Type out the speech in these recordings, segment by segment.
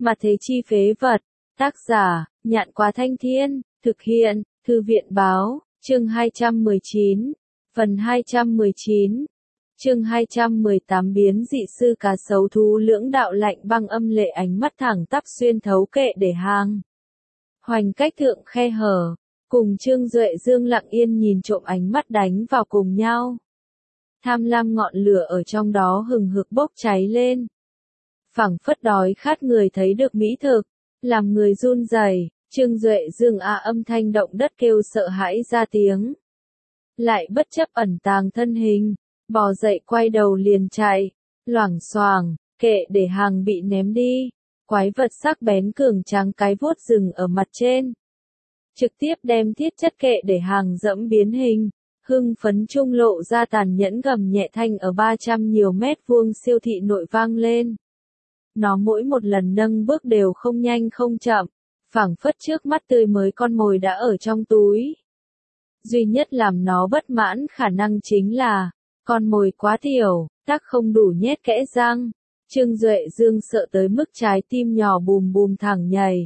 Mà thế chi phế vật. Tác giả, Nhạn Quá Thanh Thiên, thực hiện, Thư viện báo, chương 219, phần 219, chương 218 biến dị sư cá sấu thú lưỡng đạo lạnh băng âm lệ ánh mắt thẳng tắp xuyên thấu kệ để hàng. Hoành cách thượng khe hở, cùng Trương Duệ Dương lặng yên nhìn trộm ánh mắt đánh vào cùng nhau. Tham lam ngọn lửa ở trong đó hừng hực bốc cháy lên. Phảng phất đói khát người thấy được mỹ thực, làm người run rẩy. Trương Duệ Dương âm thanh động đất kêu sợ hãi ra tiếng. Lại bất chấp ẩn tàng thân hình, bò dậy quay đầu liền chạy, loảng xoảng, kệ để hàng bị ném đi. Quái vật sắc bén cường tráng cái vuốt rừng ở mặt trên. Trực tiếp đem thiết chất kệ để hàng dẫm biến hình, hưng phấn trung lộ ra tàn nhẫn gầm nhẹ thanh ở 300 nhiều mét vuông siêu thị nội vang lên. Nó mỗi một lần nâng bước đều không nhanh không chậm, phảng phất trước mắt tươi mới con mồi đã ở trong túi. Duy nhất làm nó bất mãn khả năng chính là, con mồi quá tiểu, tác không đủ nhét kẽ răng. Trương Duệ Dương sợ tới mức trái tim nhỏ bùm bùm thẳng nhảy.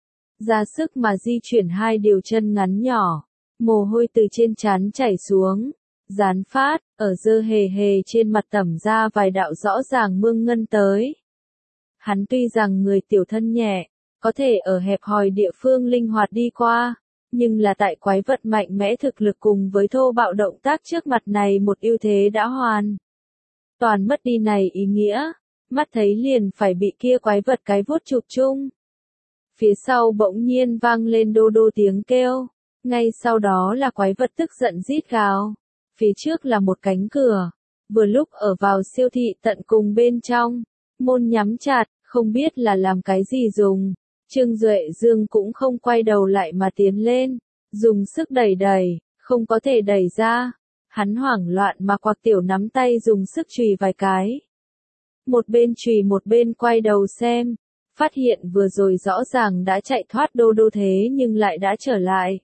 Ra sức mà di chuyển hai điều chân ngắn nhỏ, mồ hôi từ trên trán chảy xuống, dán phát, ở dơ hề hề trên mặt tẩm ra vài đạo rõ ràng mương ngân tới. Hắn tuy rằng người tiểu thân nhẹ, có thể ở hẹp hòi địa phương linh hoạt đi qua, nhưng là tại quái vật mạnh mẽ thực lực cùng với thô bạo động tác trước mặt này một ưu thế đã hoàn toàn mất đi này ý nghĩa, mắt thấy liền phải bị kia quái vật cái vuốt chụp chung. Phía sau bỗng nhiên vang lên đô đô tiếng kêu, ngay sau đó là quái vật tức giận rít gào. Phía trước là một cánh cửa, vừa lúc ở vào siêu thị tận cùng bên trong, môn nhắm chặt, không biết là làm cái gì dùng. Trương Duệ Dương cũng không quay đầu lại mà tiến lên, dùng sức đẩy đẩy, không có thể đẩy ra. Hắn hoảng loạn mà quạc tiểu nắm tay dùng sức chùy vài cái. Một bên chùy một bên quay đầu xem, phát hiện vừa rồi rõ ràng đã chạy thoát đô đô thế nhưng lại đã trở lại.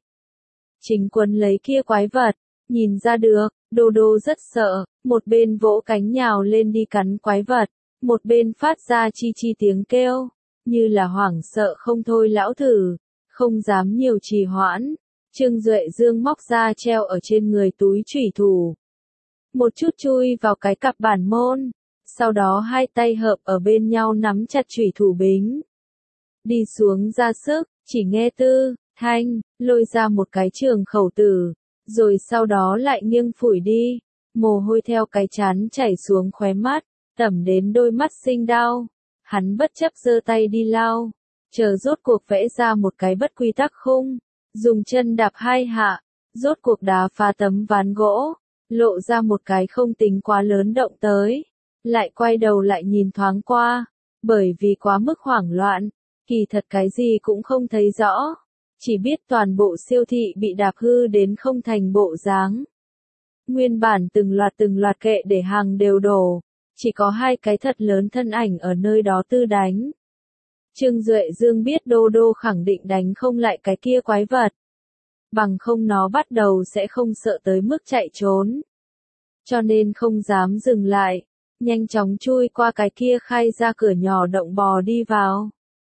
Chính quân lấy kia quái vật, nhìn ra được, đô đô rất sợ, một bên vỗ cánh nhào lên đi cắn quái vật, một bên phát ra chi chi tiếng kêu, như là hoảng sợ không thôi lão thử, không dám nhiều trì hoãn. Trương Duệ Dương móc ra treo ở trên người túi chủy thủ. Một chút chui vào cái cặp bản môn, sau đó hai tay hợp ở bên nhau nắm chặt chủy thủ bính. Đi xuống ra sức, chỉ nghe tư, thanh, lôi ra một cái trường khẩu tử, rồi sau đó lại nghiêng phủi đi, mồ hôi theo cái trán chảy xuống khóe mắt, tẩm đến đôi mắt sinh đau. Hắn bất chấp giơ tay đi lau, chờ rốt cuộc vẽ ra một cái bất quy tắc khung, dùng chân đạp hai hạ, rốt cuộc đá phá tấm ván gỗ, lộ ra một cái không tính quá lớn động tới, lại quay đầu lại nhìn thoáng qua, bởi vì quá mức hoảng loạn, kỳ thật cái gì cũng không thấy rõ, chỉ biết toàn bộ siêu thị bị đạp hư đến không thành bộ dáng. Nguyên bản từng loạt kệ để hàng đều đổ. Chỉ có hai cái thật lớn thân ảnh ở nơi đó tư đánh. Trương Duệ Dương biết đô đô khẳng định đánh không lại cái kia quái vật. Bằng không nó bắt đầu sẽ không sợ tới mức chạy trốn. Cho nên không dám dừng lại, nhanh chóng chui qua cái kia khai ra cửa nhỏ động bò đi vào.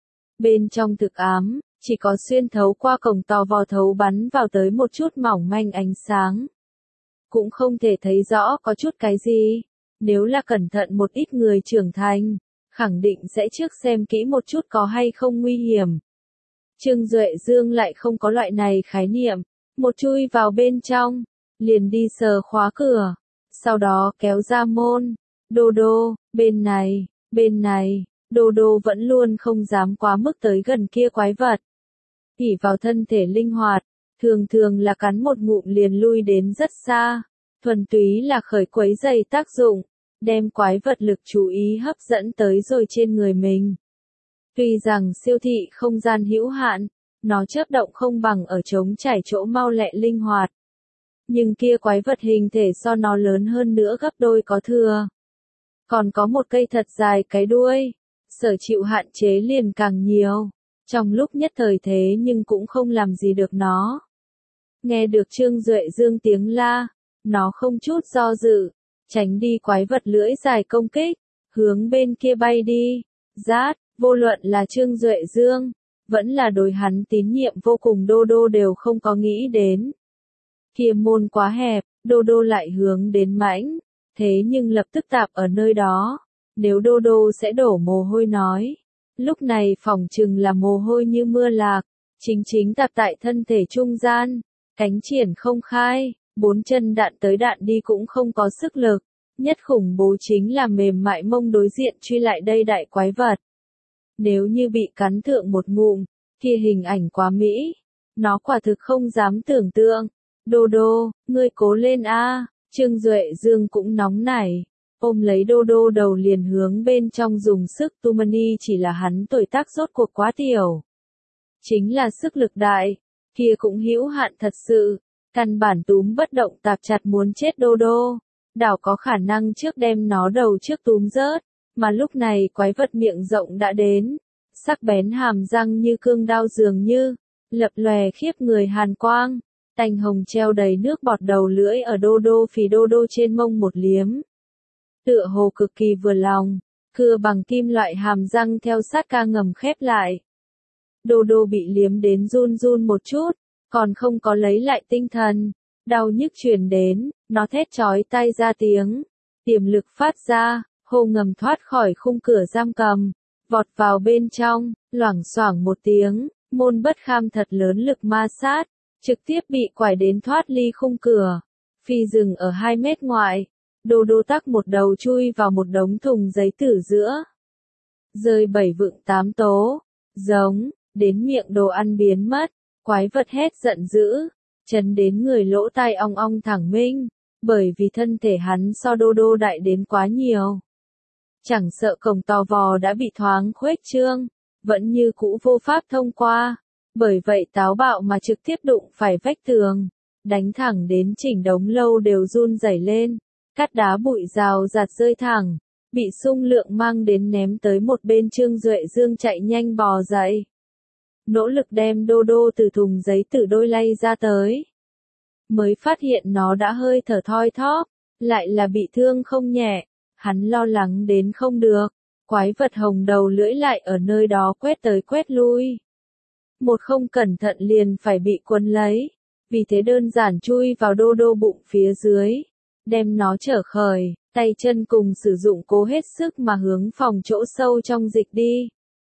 Bên trong thực ám, chỉ có xuyên thấu qua cổng tò vò thấu bắn vào tới một chút mỏng manh ánh sáng. Cũng không thể thấy rõ có chút cái gì. Nếu là cẩn thận một ít người trưởng thành, khẳng định sẽ trước xem kỹ một chút có hay không nguy hiểm. Trương Duệ Dương lại không có loại này khái niệm, một chui vào bên trong, liền đi sờ khóa cửa, sau đó kéo ra môn. Đô đô, bên này, đô đô vẫn luôn không dám quá mức tới gần kia quái vật. Ỷ vào thân thể linh hoạt, thường là cắn một ngụm liền lui đến rất xa, thuần túy là khởi quấy dày tác dụng. Đem quái vật lực chú ý hấp dẫn tới rồi trên người mình. Tuy rằng siêu thị không gian hữu hạn, nó chớp động không bằng ở trống trải chỗ mau lẹ linh hoạt. Nhưng kia quái vật hình thể so nó lớn hơn nữa gấp đôi có thừa. Còn có một cây thật dài cái đuôi, sở chịu hạn chế liền càng nhiều. Trong lúc nhất thời thế nhưng cũng không làm gì được nó. Nghe được Trương Duệ Dương tiếng la, nó không chút do dự. Tránh đi quái vật lưỡi dài công kích, hướng bên kia bay đi, rát, Vô luận là Trương Duệ Dương, vẫn là đối hắn tín nhiệm vô cùng Đô Đô đều không có nghĩ đến. Kia môn quá hẹp, Đô Đô lại hướng đến mãnh, thế nhưng lập tức tạp ở nơi đó. Nếu Đô Đô sẽ đổ mồ hôi nói, lúc này phỏng chừng là mồ hôi như mưa lạc, chính tạp tại thân thể trung gian, cánh triển không khai, bốn chân đạn tới đạn đi cũng không có sức lực. Nhất khủng bố chính là mềm mại mông đối diện truy lại đây đại quái vật. Nếu như bị cắn thượng một ngụm, kia hình ảnh quá mỹ, nó quả thực không dám tưởng tượng. Đô Đô, ngươi cố lên a. Trương Duệ Dương cũng nóng nảy, ôm lấy Đô Đô đầu liền hướng bên trong dùng sức Tumani, chỉ là hắn tuổi tác rốt cuộc quá tiểu. Chính là sức lực đại, kia cũng hữu hạn thật sự, căn bản túm bất động tạp chặt muốn chết Đô Đô. Đảo có khả năng trước đem nó đầu trước túm rớt, mà lúc này quái vật miệng rộng đã đến, sắc bén hàm răng như cương đao dường như, lập lòe khiếp người hàn quang, tanh hồng treo đầy nước bọt đầu lưỡi ở Đô Đô phì Đô Đô trên mông một liếm. Tựa hồ cực kỳ vừa lòng, cưa bằng kim loại hàm răng theo sát ca ngầm khép lại. Đô Đô bị liếm đến run run một chút, còn không có lấy lại tinh thần, đau nhức truyền đến, nó thét chói tai ra tiếng, tiềm lực phát ra, hô ngầm thoát khỏi khung cửa giam cầm, vọt vào bên trong, loảng xoảng một tiếng, môn bất kham thật lớn lực ma sát, trực tiếp bị quải đến thoát ly khung cửa, phi dừng ở 2 mét ngoại. Đô Đô tắc một đầu chui vào một đống thùng giấy tử giữa. Rơi 7 vựng 8 tố, giống, đến miệng đồ ăn biến mất, quái vật hét giận dữ, chấn đến người lỗ tai ong ong thẳng minh, bởi vì thân thể hắn so Đô Đô đại đến quá nhiều. Chẳng sợ cổng tò vò đã bị thoáng khuếch trương, vẫn như cũ vô pháp thông qua, bởi vậy táo bạo mà trực tiếp đụng phải vách tường, đánh thẳng đến chỉnh đống lâu đều run rẩy lên. Cát đá bụi rào rạt rơi thẳng, bị xung lượng mang đến ném tới một bên. Trương Duệ Dương chạy nhanh bò dậy, nỗ lực đem Đô Đô từ thùng giấy tử đôi lay ra tới. Mới phát hiện nó đã hơi thở thoi thóp, lại là bị thương không nhẹ, hắn lo lắng đến không được, quái vật hồng đầu lưỡi lại ở nơi đó quét tới quét lui. Một không cẩn thận liền phải bị quấn lấy, vì thế đơn giản chui vào Đô Đô bụng phía dưới. Đem nó trở khởi, tay chân cùng sử dụng cố hết sức mà hướng phòng chỗ sâu trong dịch đi.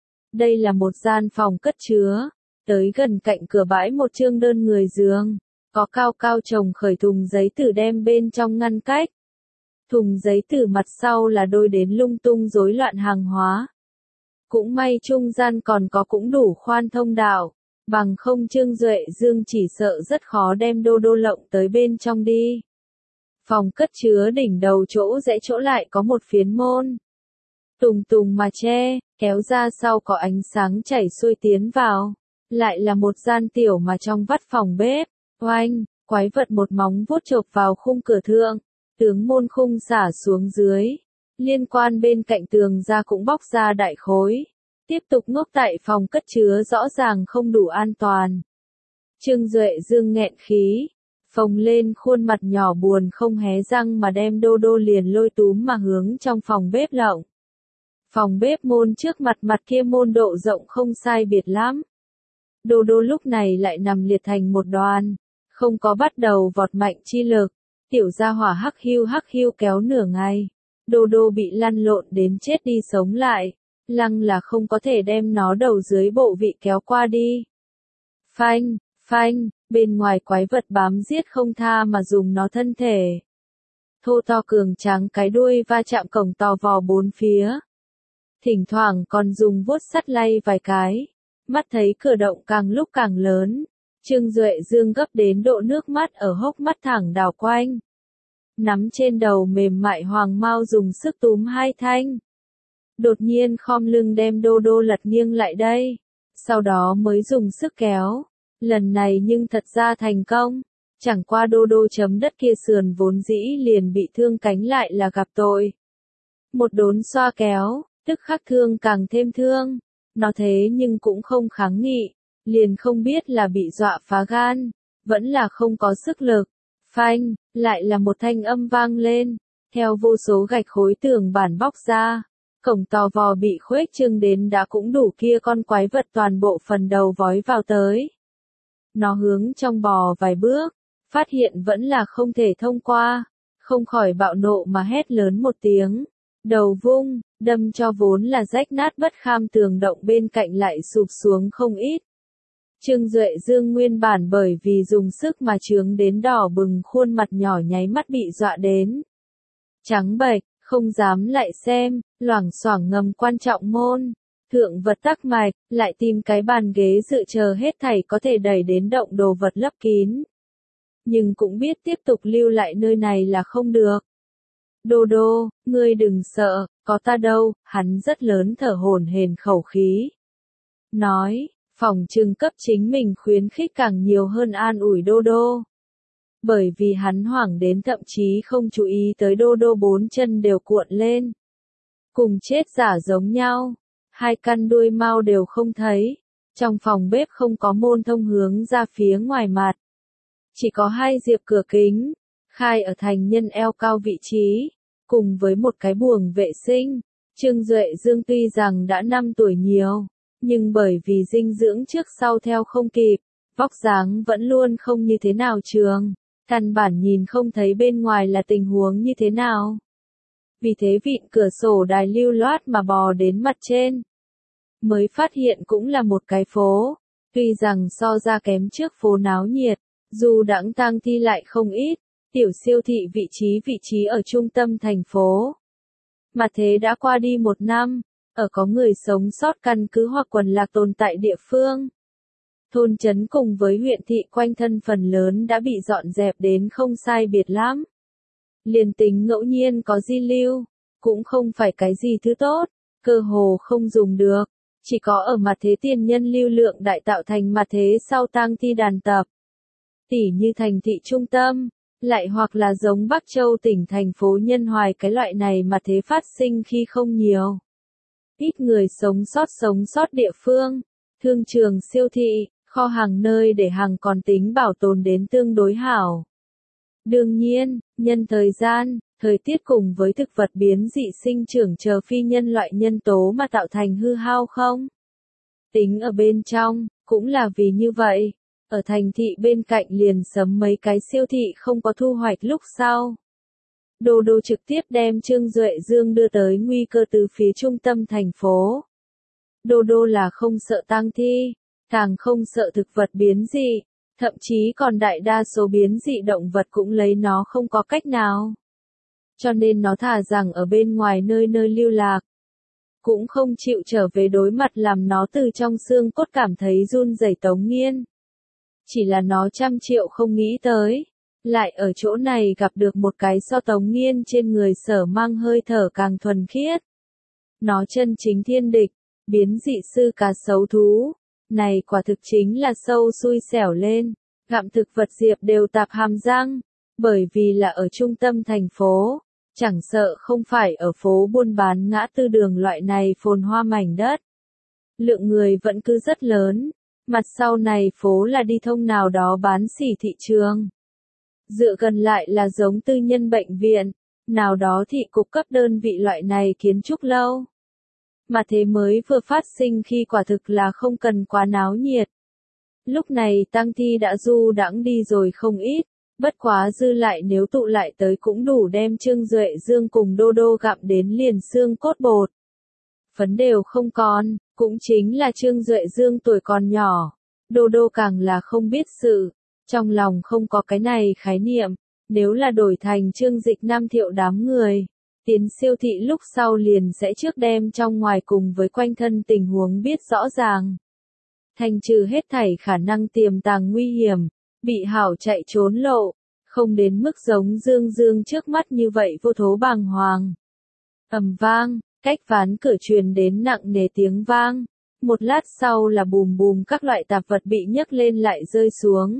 Đây là một gian phòng cất chứa, tới gần cạnh cửa bãi một chương đơn người giường, có cao cao chồng khởi thùng giấy tử đem bên trong ngăn cách. Thùng giấy tử mặt sau là đôi đến lung tung rối loạn hàng hóa. Cũng may trung gian còn có cũng đủ khoan thông đạo, bằng không Trương Duệ Dương chỉ sợ rất khó đem Đô Đô lộng tới bên trong đi. Phòng cất chứa đỉnh đầu chỗ rẽ chỗ lại có một phiến môn. Tùng tùng mà che, kéo ra sau có ánh sáng chảy xuôi tiến vào. Lại là một gian tiểu mà trong vắt phòng bếp. Oanh, quái vật một móng vuốt chộp vào khung cửa thượng. Tướng môn khung xả xuống dưới. Liên quan bên cạnh tường ra cũng bóc ra đại khối. Tiếp tục ngốc tại phòng cất chứa rõ ràng không đủ an toàn. Trương Duệ Dương nghẹn khí. Phồng lên khuôn mặt nhỏ buồn không hé răng mà đem Đô Đô liền lôi túm mà hướng trong phòng bếp lộng. Phòng bếp môn trước mặt kia môn độ rộng không sai biệt lắm. Đô Đô lúc này lại nằm liệt thành một đoàn, không có bắt đầu vọt mạnh chi lực. Tiểu gia hỏa hắc hiu kéo nửa ngày. Đô Đô bị lăn lộn đến chết đi sống lại, lăng là không có thể đem nó đầu dưới bộ vị kéo qua đi. Phanh, phanh. Bên ngoài quái vật bám giết không tha mà dùng nó thân thể. Thô to cường tráng cái đuôi va chạm cổng tò vò bốn phía. Thỉnh thoảng còn dùng vuốt sắt lay vài cái. Mắt thấy cửa động càng lúc càng lớn. Trương Duệ Dương gấp đến độ nước mắt ở hốc mắt thẳng đảo quanh. Nắm trên đầu mềm mại hoàng mau dùng sức túm hai thanh. Đột nhiên khom lưng đem Đô Đô lật nghiêng lại đây. Sau đó mới dùng sức kéo. Lần này nhưng thật ra thành công, chẳng qua Đô Đô chấm đất kia sườn vốn dĩ liền bị thương cánh lại là gặp tội. Một đốn xoa kéo, tức khắc thương càng thêm thương, nó thế nhưng cũng không kháng nghị, liền không biết là bị dọa phá gan, vẫn là không có sức lực. Phanh, lại là một thanh âm vang lên, theo vô số gạch khối tường bản bóc ra, Cổng tò vò bị khuếch trương đến đã cũng đủ kia con quái vật toàn bộ phần đầu vói vào tới. Nó hướng trong bò vài bước, phát hiện vẫn là không thể thông qua, không khỏi bạo nộ mà hét lớn một tiếng. Đầu vung, đâm cho vốn là rách nát bất kham tường động bên cạnh lại sụp xuống không ít. Trương Duệ Dương nguyên bản bởi vì dùng sức mà trướng đến đỏ bừng khuôn mặt nhỏ nháy mắt bị dọa đến. Trắng bệch, không dám lại xem, loảng xoảng ngầm quan trọng môn. Thượng vật tắc mạch, lại tìm cái bàn ghế dự chờ hết thảy có thể đẩy đến động đồ vật lấp kín. Nhưng cũng biết tiếp tục lưu lại nơi này là không được. Đô đô, ngươi đừng sợ, có ta đâu, hắn rất lớn thở hổn hển khẩu khí. Nói, phòng trừng cấp chính mình khuyến khích càng nhiều hơn an ủi đô đô. Bởi vì hắn hoảng đến thậm chí không chú ý tới đô đô bốn chân đều cuộn lên. Cùng chết giả giống nhau, hai căn đuôi mao đều không thấy. Trong phòng bếp không có môn thông hướng ra phía ngoài mặt. Chỉ có hai diệp cửa kính, khai ở thành nhân eo cao vị trí, cùng với một cái buồng vệ sinh. Trương Duệ Dương tuy rằng đã 5 tuổi nhiều, nhưng bởi vì dinh dưỡng trước sau theo không kịp, vóc dáng vẫn luôn không như thế nào trường, căn bản nhìn không thấy bên ngoài là tình huống như thế nào. Vì thế vịn cửa sổ đài lưu loát mà bò đến mặt trên. Mới phát hiện cũng là một cái phố, tuy rằng so ra kém trước phố náo nhiệt, dù đãng tang thi lại không ít, tiểu siêu thị vị trí ở trung tâm thành phố. Mà thế đã qua đi 1 năm, ở có người sống sót căn cứ hoặc quần lạc tồn tại địa phương. Thôn trấn cùng với huyện thị quanh thân phần lớn đã bị dọn dẹp đến không sai biệt lắm. Liền tính ngẫu nhiên có di lưu, cũng không phải cái gì thứ tốt, cơ hồ không dùng được, chỉ có ở mặt thế tiền nhân lưu lượng đại tạo thành mặt thế sau tang thi đàn tập. Tỉ như thành thị trung tâm, lại hoặc là giống Bắc Châu tỉnh thành phố Nhân Hoài cái loại này mà thế phát sinh khi không nhiều. Ít người sống sót địa phương, thương trường siêu thị, kho hàng nơi để hàng còn tính bảo tồn đến tương đối hảo. Đương nhiên, nhân thời gian, thời tiết cùng với thực vật biến dị sinh trưởng chờ phi nhân loại nhân tố mà tạo thành hư hao không? Tính ở bên trong, cũng là vì như vậy. Ở thành thị bên cạnh liền sớm mấy cái siêu thị không có thu hoạch lúc sau. Đô đô trực tiếp đem Trương Duệ Dương đưa tới nguy cơ từ phía trung tâm thành phố. Đô đô là không sợ tang thi, càng không sợ thực vật biến dị, thậm chí còn đại đa số biến dị động vật cũng lấy nó không có cách nào. Cho nên nó thà rằng ở bên ngoài nơi nơi lưu lạc. Cũng không chịu trở về đối mặt làm nó từ trong xương cốt cảm thấy run rẩy Tống Nghiên. Chỉ là nó 100 triệu không nghĩ tới, lại ở chỗ này gặp được một cái so Tống Nghiên trên người sở mang hơi thở càng thuần khiết. Nó chân chính thiên địch, biến dị sư cá sấu thú, này quả thực chính là sâu xui xẻo lên, gặm thực vật diệp đều tạp hàm răng, bởi vì là ở trung tâm thành phố, chẳng sợ không phải ở phố buôn bán ngã tư đường loại này phồn hoa mảnh đất. Lượng người vẫn cứ rất lớn. Mặt sau này phố là đi thông nào đó bán xỉ thị trường. Dựa gần lại là giống tư nhân bệnh viện, nào đó thị cục cấp đơn vị loại này kiến trúc lâu. Mà thế mới vừa phát sinh khi quả thực là không cần quá náo nhiệt. Lúc này tang thi đã du đãng đi rồi không ít, bất quá dư lại nếu tụ lại tới cũng đủ đem Trương Duệ Dương cùng Đô Đô gặm đến liền xương cốt bột. Phấn đều không còn, cũng chính là Trương Duệ Dương tuổi còn nhỏ, Đô Đô càng là không biết sự, trong lòng không có cái này khái niệm, nếu là đổi thành Trương Dịch Nam Thiệu đám người, tiến siêu thị lúc sau liền sẽ trước đem trong ngoài cùng với quanh thân tình huống biết rõ ràng. Thành trừ hết thảy khả năng tiềm tàng nguy hiểm, bị hảo chạy trốn lộ, không đến mức giống Dương Dương trước mắt như vậy vô thố bàng hoàng. Ầm vang. Cách ván cửa truyền đến nặng nề tiếng vang, một lát sau là bùm bùm các loại tạp vật bị nhấc lên lại rơi xuống.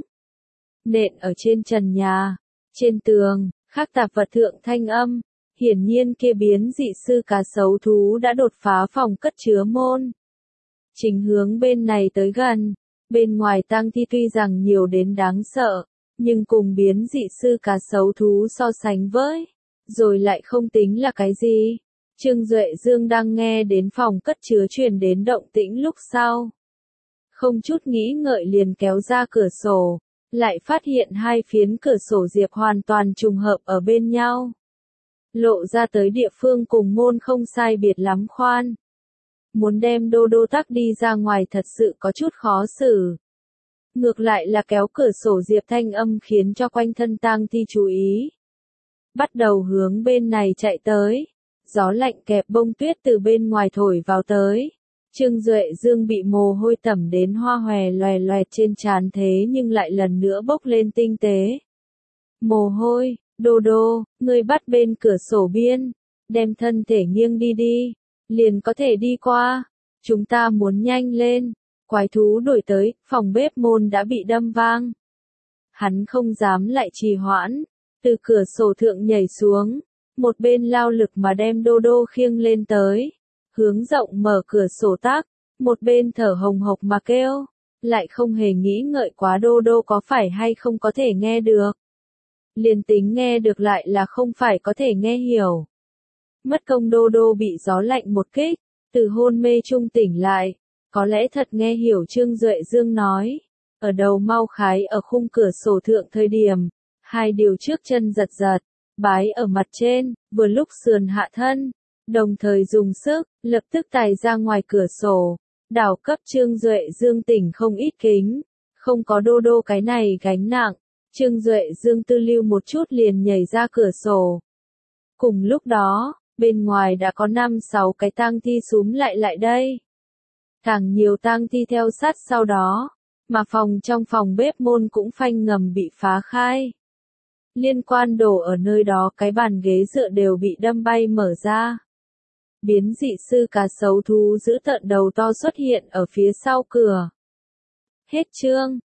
Nện ở trên trần nhà, trên tường, các tạp vật thượng thanh âm, hiển nhiên kia biến dị sư cá sấu thú đã đột phá phòng cất chứa môn. Chính hướng bên này tới gần, bên ngoài tang thi tuy rằng nhiều đến đáng sợ, nhưng cùng biến dị sư cá sấu thú so sánh với, rồi lại không tính là cái gì. Trương Duệ Dương đang nghe đến phòng cất chứa truyền đến động tĩnh lúc sau. Không chút nghĩ ngợi liền kéo ra cửa sổ, lại phát hiện hai phiến cửa sổ diệp hoàn toàn trùng hợp ở bên nhau. Lộ ra tới địa phương cùng môn không sai biệt lắm khoan. Muốn đem Đô Đô tắc đi ra ngoài thật sự có chút khó xử. Ngược lại là kéo cửa sổ diệp thanh âm khiến cho quanh thân tang thi chú ý. Bắt đầu hướng bên này chạy tới. Gió lạnh kẹp bông tuyết từ bên ngoài thổi vào tới. Trương Duệ Dương bị mồ hôi tẩm đến hoa hòe loè loẹt trên trán thế nhưng lại lần nữa bốc lên tinh tế. Mồ hôi, Đô Đô, ngươi bắt bên cửa sổ biên, đem thân thể nghiêng đi đi, liền có thể đi qua. Chúng ta muốn nhanh lên. Quái thú đuổi tới, phòng bếp môn đã bị đâm vang. Hắn không dám lại trì hoãn, từ cửa sổ thượng nhảy xuống, một bên lao lực mà đem Đô Đô khiêng lên tới, hướng rộng mở cửa sổ tác, một bên thở hồng hộc mà kêu, lại không hề nghĩ ngợi quá Đô Đô có phải hay không có thể nghe được. Liền tính nghe được lại là không phải có thể nghe hiểu. Mất công Đô Đô bị gió lạnh một kích, từ hôn mê trung tỉnh lại, có lẽ thật nghe hiểu Trương Duệ Dương nói. Ở đầu mau khái ở khung cửa sổ thượng thời điểm, hai điều trước chân giật giật, bái ở mặt trên, vừa lúc sườn hạ thân, đồng thời dùng sức, lập tức tài ra ngoài cửa sổ, đảo cấp Trương Duệ Dương tỉnh không ít kính, không có Đô Đô cái này gánh nặng, Trương Duệ Dương tư lưu một chút liền nhảy ra cửa sổ. Cùng lúc đó, bên ngoài đã có 5-6 cái tang thi súm lại đây. Càng nhiều tang thi theo sát sau đó, mà trong phòng bếp môn cũng phanh ngầm bị phá khai. Liên quan đổ ở nơi đó cái bàn ghế dựa đều bị đâm bay mở ra. Biến dị sư cá sấu thú giữ tợn đầu to xuất hiện ở phía sau cửa. Hết chương.